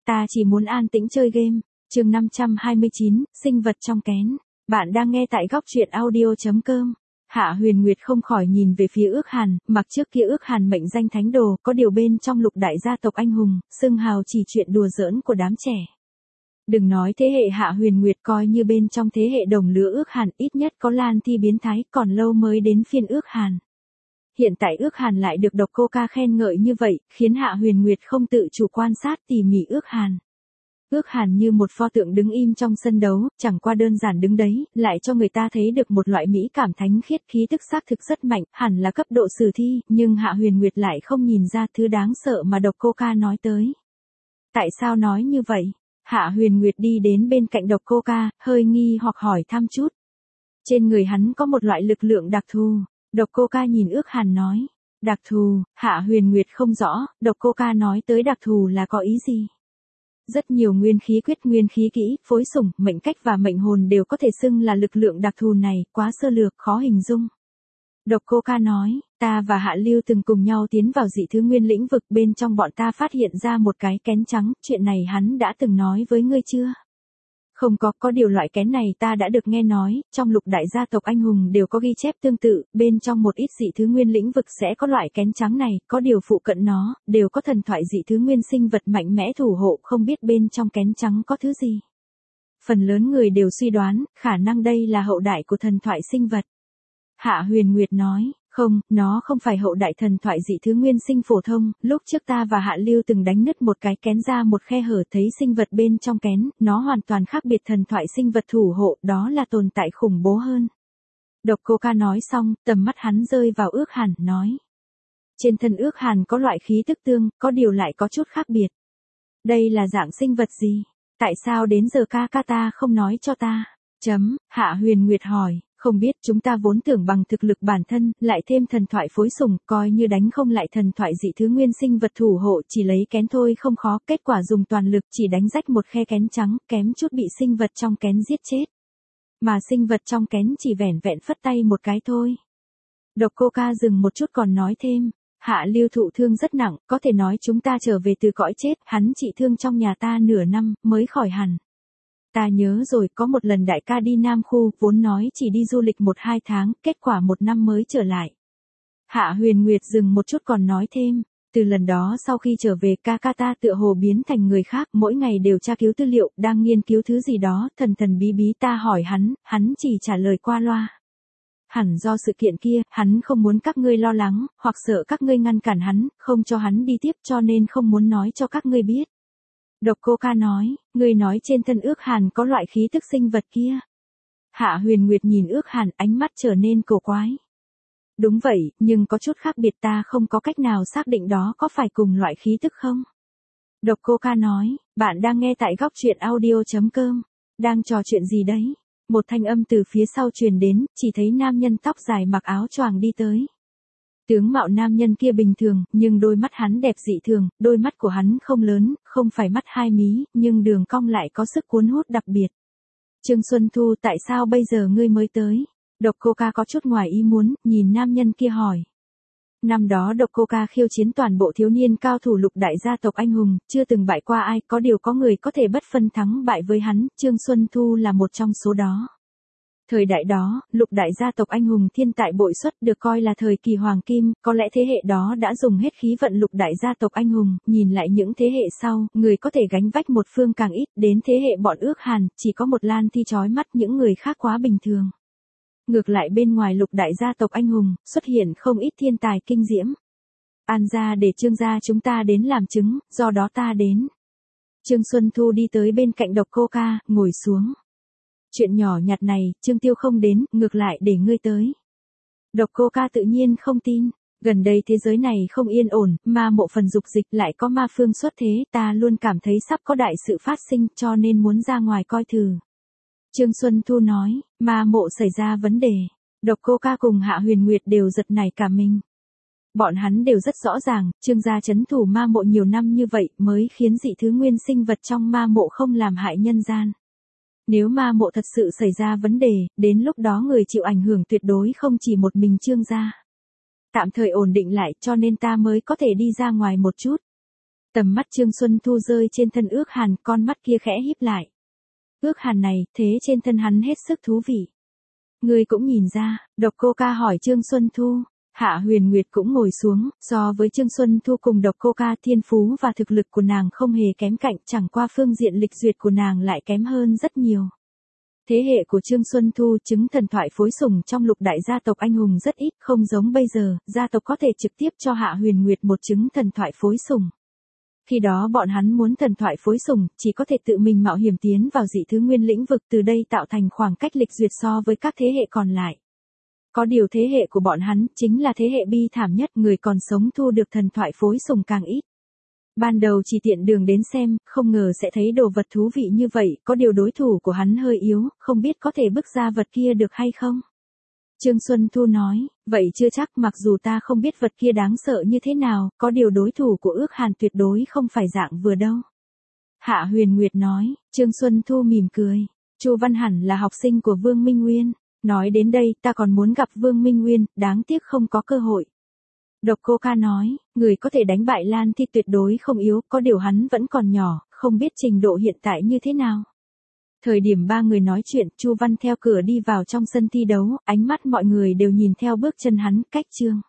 ta chỉ muốn an tĩnh chơi game. Chương 529, sinh vật trong kén. Bạn đang nghe tại góc truyện audio.com. Hạ Huyền Nguyệt không khỏi nhìn về phía Ước Hàn, mặc trước kia Ước Hàn mệnh danh thánh đồ, có điều bên trong lục đại gia tộc anh hùng, xưng hào chỉ chuyện đùa giỡn của đám trẻ. Đừng nói thế hệ Hạ Huyền Nguyệt, coi như bên trong thế hệ đồng lứa Ước Hàn, ít nhất có Lan Thi biến thái, còn lâu mới đến phiên Ước Hàn. Hiện tại Ước Hàn lại được Độc Cô Ca khen ngợi như vậy, khiến Hạ Huyền Nguyệt không tự chủ quan sát tỉ mỉ Ước Hàn. Ước Hàn như một pho tượng đứng im trong sân đấu, chẳng qua đơn giản đứng đấy, lại cho người ta thấy được một loại mỹ cảm thánh khiết, khí tức xác thực rất mạnh, hẳn là cấp độ sử thi, nhưng Hạ Huyền Nguyệt lại không nhìn ra thứ đáng sợ mà Độc Cô Ca nói tới. Tại sao nói như vậy? Hạ Huyền Nguyệt đi đến bên cạnh Độc Cô Ca, hơi nghi hoặc hỏi thăm chút. Trên người hắn có một loại lực lượng đặc thù. Độc Cô Ca nhìn Ước Hàn nói. Đặc thù? Hạ Huyền Nguyệt không rõ, Độc Cô Ca nói tới đặc thù là có ý gì? Rất nhiều nguyên khí quyết, nguyên khí kỹ, phối sủng, mệnh cách và mệnh hồn đều có thể xưng là lực lượng đặc thù này, quá sơ lược, khó hình dung. Độc Cô Ca nói, ta và Hạ Lưu từng cùng nhau tiến vào dị thứ nguyên lĩnh vực, bên trong bọn ta phát hiện ra một cái kén trắng, chuyện này hắn đã từng nói với ngươi chưa? Không có điều loại kén này ta đã được nghe nói, trong lục đại gia tộc anh hùng đều có ghi chép tương tự, bên trong một ít dị thứ nguyên lĩnh vực sẽ có loại kén trắng này, có điều phụ cận nó, đều có thần thoại dị thứ nguyên sinh vật mạnh mẽ thủ hộ, không biết bên trong kén trắng có thứ gì. Phần lớn người đều suy đoán, khả năng đây là hậu đại của thần thoại sinh vật. Hạ Huyền Nguyệt nói, không, nó không phải hậu đại thần thoại dị thứ nguyên sinh phổ thông, lúc trước ta và Hạ Lưu từng đánh nứt một cái kén ra một khe hở, thấy sinh vật bên trong kén, nó hoàn toàn khác biệt thần thoại sinh vật thủ hộ, đó là tồn tại khủng bố hơn. Độc Cô Ca nói xong, tầm mắt hắn rơi vào Ước Hàn, nói. Trên thân Ước Hàn có loại khí tức tương, có điều lại có chút khác biệt. Đây là dạng sinh vật gì? Tại sao đến giờ ca ta không nói cho ta? Hạ Huyền Nguyệt hỏi. Không biết, chúng ta vốn tưởng bằng thực lực bản thân, lại thêm thần thoại phối sủng, coi như đánh không lại thần thoại dị thứ nguyên sinh vật thủ hộ, chỉ lấy kén thôi không khó, kết quả dùng toàn lực chỉ đánh rách một khe kén trắng, kém chút bị sinh vật trong kén giết chết. Mà sinh vật trong kén chỉ vẻn vẹn phất tay một cái thôi. Độc Cô Ca dừng một chút còn nói thêm, Hạ Lưu thụ thương rất nặng, có thể nói chúng ta trở về từ cõi chết, hắn trị thương trong nhà ta nửa năm, mới khỏi hẳn. Ta nhớ rồi, có một lần đại ca đi Nam Khu, vốn nói chỉ đi du lịch 1-2 tháng, kết quả 1 năm mới trở lại. Hạ Huyền Nguyệt dừng một chút còn nói thêm, từ lần đó sau khi trở về ca ta tựa hồ biến thành người khác, mỗi ngày đều tra cứu tư liệu, đang nghiên cứu thứ gì đó, thần bí bí, ta hỏi hắn chỉ trả lời qua loa. Hẳn do sự kiện kia, hắn không muốn các ngươi lo lắng, hoặc sợ các ngươi ngăn cản hắn, không cho hắn đi tiếp cho nên không muốn nói cho các ngươi biết. Độc Cô Ca nói, ngươi nói trên thân Ước Hàn có loại khí tức sinh vật kia. Hạ Huyền Nguyệt nhìn Ước Hàn, ánh mắt trở nên cổ quái. Đúng vậy, nhưng có chút khác biệt, ta không có cách nào xác định đó có phải cùng loại khí tức không? Độc Cô Ca nói, bạn đang nghe tại góc truyện audio.com. Đang trò chuyện gì đấy? Một thanh âm từ phía sau truyền đến, chỉ thấy nam nhân tóc dài mặc áo choàng đi tới. Tướng mạo nam nhân kia bình thường, nhưng đôi mắt hắn đẹp dị thường, đôi mắt của hắn không lớn, không phải mắt hai mí, nhưng đường cong lại có sức cuốn hút đặc biệt. Trương Xuân Thu, tại sao bây giờ ngươi mới tới? Độc Cô Ca có chút ngoài ý muốn, nhìn nam nhân kia hỏi. Năm đó Độc Cô Ca khiêu chiến toàn bộ thiếu niên cao thủ lục đại gia tộc anh hùng, chưa từng bại qua ai, có điều có người có thể bất phân thắng bại với hắn, Trương Xuân Thu là một trong số đó. Thời đại đó, lục đại gia tộc anh hùng thiên tại bội xuất, được coi là thời kỳ hoàng kim, có lẽ thế hệ đó đã dùng hết khí vận lục đại gia tộc anh hùng, nhìn lại những thế hệ sau, người có thể gánh vách một phương càng ít, đến thế hệ bọn Ước Hàn, chỉ có một Lan Thi chói mắt, những người khác quá bình thường. Ngược lại bên ngoài lục đại gia tộc anh hùng, xuất hiện không ít thiên tài kinh diễm. An gia để Trương gia chúng ta đến làm chứng, do đó ta đến. Trương Xuân Thu đi tới bên cạnh Độc Cô Ca, ngồi xuống. Chuyện nhỏ nhặt này, Trương Tiêu không đến, ngược lại để ngươi tới. Độc Cô Ca tự nhiên không tin, gần đây thế giới này không yên ổn, ma mộ phần dục dịch lại có ma phương xuất thế, ta luôn cảm thấy sắp có đại sự phát sinh cho nên muốn ra ngoài coi thử. Trương Xuân Thu nói, ma mộ xảy ra vấn đề. Độc Cô Ca cùng Hạ Huyền Nguyệt đều giật nảy cả mình. Bọn hắn đều rất rõ ràng, Trương gia trấn thủ ma mộ nhiều năm như vậy mới khiến dị thứ nguyên sinh vật trong ma mộ không làm hại nhân gian. Nếu ma mộ thật sự xảy ra vấn đề, đến lúc đó người chịu ảnh hưởng tuyệt đối không chỉ một mình Trương gia. Tạm thời ổn định lại cho nên ta mới có thể đi ra ngoài một chút. Tầm mắt Trương Xuân Thu rơi trên thân Ước Hàn, con mắt kia khẽ híp lại. Ước Hàn này, thế trên thân hắn hết sức thú vị. Ngươi cũng nhìn ra, Độc Cô Ca hỏi Trương Xuân Thu. Hạ Huyền Nguyệt cũng ngồi xuống, so với Trương Xuân Thu cùng Độc Cô Ca, thiên phú và thực lực của nàng không hề kém cạnh, chẳng qua phương diện lịch duyệt của nàng lại kém hơn rất nhiều. Thế hệ của Trương Xuân Thu chứng thần thoại phối sủng trong lục đại gia tộc anh hùng rất ít, không giống bây giờ, gia tộc có thể trực tiếp cho Hạ Huyền Nguyệt một chứng thần thoại phối sủng. Khi đó bọn hắn muốn thần thoại phối sủng, chỉ có thể tự mình mạo hiểm tiến vào dị thứ nguyên lĩnh vực, từ đây tạo thành khoảng cách lịch duyệt so với các thế hệ còn lại. Có điều thế hệ của bọn hắn chính là thế hệ bi thảm nhất, người còn sống thu được thần thoại phối sủng càng ít. Ban đầu chỉ tiện đường đến xem, không ngờ sẽ thấy đồ vật thú vị như vậy, có điều đối thủ của hắn hơi yếu, không biết có thể bước ra vật kia được hay không. Trương Xuân Thu nói, vậy chưa chắc, mặc dù ta không biết vật kia đáng sợ như thế nào, có điều đối thủ của Ước Hàn tuyệt đối không phải dạng vừa đâu. Hạ Huyền Nguyệt nói, Trương Xuân Thu mỉm cười, Chu Văn hẳn là học sinh của Vương Minh Nguyên. Nói đến đây, ta còn muốn gặp Vương Minh Nguyên, đáng tiếc không có cơ hội. Độc Cô Ca nói, người có thể đánh bại Lan Thi tuyệt đối không yếu, có điều hắn vẫn còn nhỏ, không biết trình độ hiện tại như thế nào. Thời điểm ba người nói chuyện, Chu Văn theo cửa đi vào trong sân thi đấu, ánh mắt mọi người đều nhìn theo bước chân hắn, cách chương.